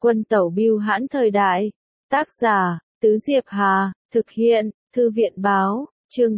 Quân tẩu bưu hãn thời đại. Tác giả, Tứ Diệp Hà, thực hiện, Thư viện báo, chương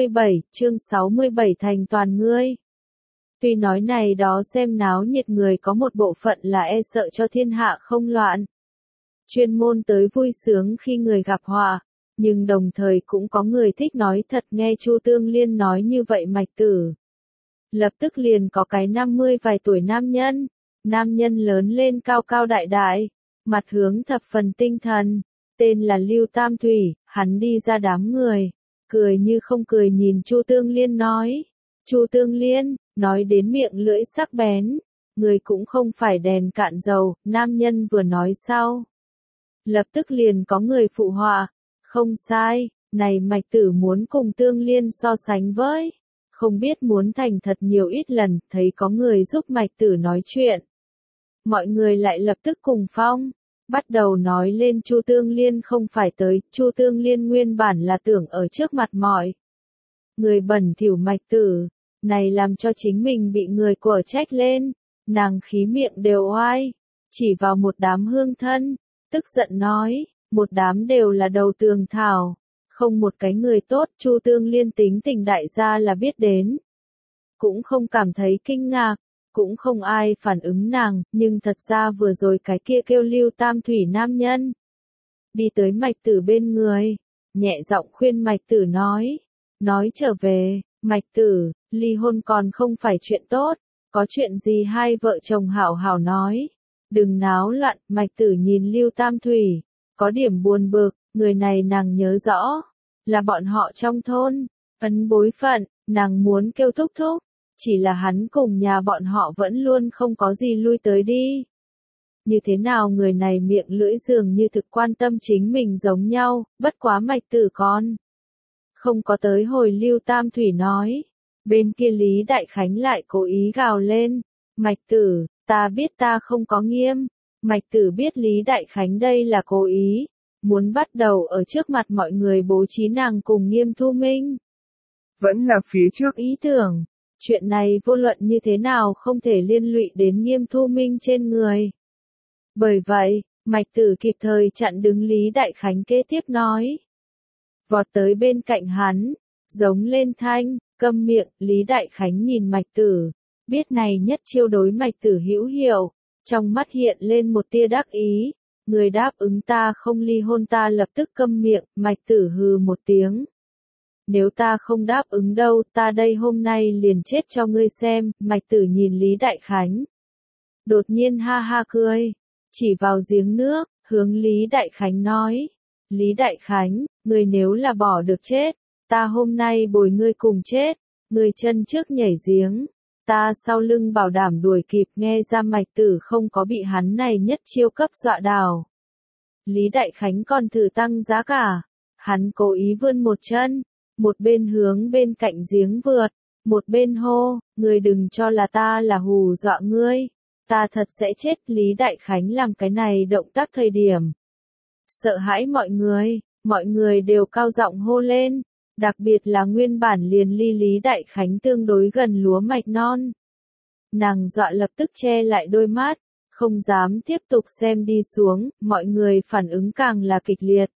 67 thành toàn ngươi. Tuy nói này đó xem náo nhiệt người có một bộ phận là e sợ cho thiên hạ không loạn. Chuyên môn tới vui sướng khi người gặp họa, nhưng đồng thời cũng có người thích nói thật nghe Chu Tương Liên nói như vậy Mạch Tử. Lập tức liền có cái 50 vài tuổi nam nhân lớn lên cao cao đại đại, mặt hướng thập phần tinh thần, tên là Lưu Tam Thủy, hắn đi ra đám người, cười như không cười nhìn Chu Tương Liên nói. Chu Tương Liên, nói đến miệng lưỡi sắc bén, người cũng không phải đèn cạn dầu, nam nhân vừa nói sau. Lập tức liền có người phụ họa, không sai, này Mạch Tử muốn cùng Tương Liên so sánh với. Không biết muốn thành thật nhiều ít lần, thấy có người giúp Mạch Tử nói chuyện. Mọi người lại lập tức cùng phong, bắt đầu nói lên Chu Tương Liên không phải tới, Chu Tương Liên nguyên bản là tưởng ở trước mặt mọi người bẩn thỉu Mạch Tử, này làm cho chính mình bị người của trách lên, nàng khí miệng đều oai, chỉ vào một đám hương thân, tức giận nói, một đám đều là đầu tường thảo, không một cái người tốt. Chu Tương Liên tính tình đại gia là biết đến, cũng không cảm thấy kinh ngạc, cũng không ai phản ứng nàng, nhưng thật ra vừa rồi cái kia kêu Lưu Tam Thủy nam nhân đi tới Mạch Tử bên người, nhẹ giọng khuyên Mạch Tử nói trở về, Mạch Tử, ly hôn còn không phải chuyện tốt, có chuyện gì hai vợ chồng hảo hảo nói, đừng náo loạn. Mạch Tử nhìn Lưu Tam Thủy, có điểm buồn bực, người này nàng nhớ rõ, là bọn họ trong thôn, ấn bối phận, nàng muốn kêu thúc thúc, chỉ là hắn cùng nhà bọn họ vẫn luôn không có gì lui tới đi. Như thế nào người này miệng lưỡi dường như thực quan tâm chính mình giống nhau, bất quá Mạch Tử con không có tới hồi. Lưu Tam Thủy nói, bên kia Lý Đại Khánh lại cố ý gào lên, Mạch Tử, ta biết ta không có nghiêm. Mạch Tử biết Lý Đại Khánh đây là cố ý, muốn bắt đầu ở trước mặt mọi người bố trí nàng cùng Nghiêm Thu Minh. Vẫn là phía trước ý tưởng, chuyện này vô luận như thế nào không thể liên lụy đến Nghiêm Thu Minh trên người. Bởi vậy, Mạch Tử kịp thời chặn đứng Lý Đại Khánh kế tiếp nói. Vọt tới bên cạnh hắn, giống lên thanh, câm miệng. Lý Đại Khánh nhìn Mạch Tử, biết này nhất chiêu đối Mạch Tử hữu hiệu, trong mắt hiện lên một tia đắc ý. Người đáp ứng ta không ly hôn ta lập tức câm miệng. Mạch Tử hừ một tiếng. Nếu ta không đáp ứng đâu, ta đây hôm nay liền chết cho ngươi xem. Mạch Tử nhìn Lý Đại Khánh, đột nhiên ha ha cười, chỉ vào giếng nước, hướng Lý Đại Khánh nói. Lý Đại Khánh, ngươi nếu là bỏ được chết, ta hôm nay bồi ngươi cùng chết, ngươi chân trước nhảy giếng, ta sau lưng bảo đảm đuổi kịp. Nghe ra Mạch Tử không có bị hắn này nhất chiêu cấp dọa đảo. Lý Đại Khánh còn thử tăng giá cả, hắn cố ý vươn một chân, một bên hướng bên cạnh giếng vượt, một bên hô, ngươi đừng cho là ta là hù dọa ngươi, ta thật sẽ chết. Lý Đại Khánh làm cái này động tác thời điểm sợ hãi mọi người đều cao giọng hô lên, đặc biệt là nguyên bản liền ly Lý Đại Khánh tương đối gần lúa mạch non. Nàng dọa lập tức che lại đôi mắt, không dám tiếp tục xem đi xuống, mọi người phản ứng càng là kịch liệt.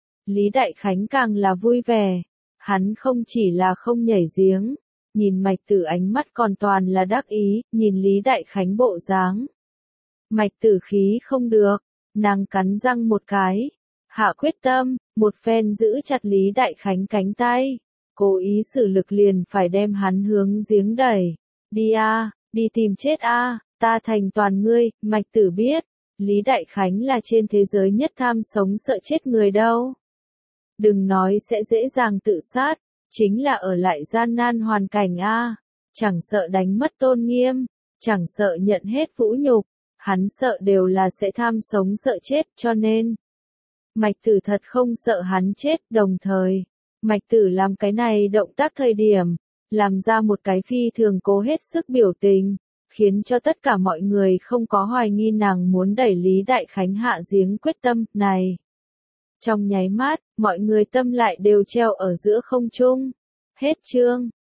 Lý Đại Khánh càng là vui vẻ, hắn không chỉ là không nhảy giếng, nhìn Mạch Tử ánh mắt còn toàn là đắc ý, nhìn Lý Đại Khánh bộ dáng. Mạch Tử khí không được, nàng cắn răng một cái, hạ quyết tâm, một phen giữ chặt Lý Đại Khánh cánh tay, cố ý sử lực liền phải đem hắn hướng giếng đẩy. Đi a, đi tìm chết a, ta thành toàn ngươi. Mạch Tử biết, Lý Đại Khánh là trên thế giới nhất tham sống sợ chết người đâu. Đừng nói sẽ dễ dàng tự sát, chính là ở lại gian nan hoàn cảnh a, chẳng sợ đánh mất tôn nghiêm, chẳng sợ nhận hết vũ nhục, hắn sợ đều là sẽ tham sống sợ chết. Cho nên Mạch Tử thật không sợ hắn chết. Đồng thời, Mạch Tử làm cái này động tác thời điểm, làm ra một cái phi thường cố hết sức biểu tình, khiến cho tất cả mọi người không có hoài nghi nàng muốn đẩy Lý Đại Khánh hạ giếng quyết tâm này. Trong nháy mắt, mọi người tâm lại đều treo ở giữa không trung. Hết chương.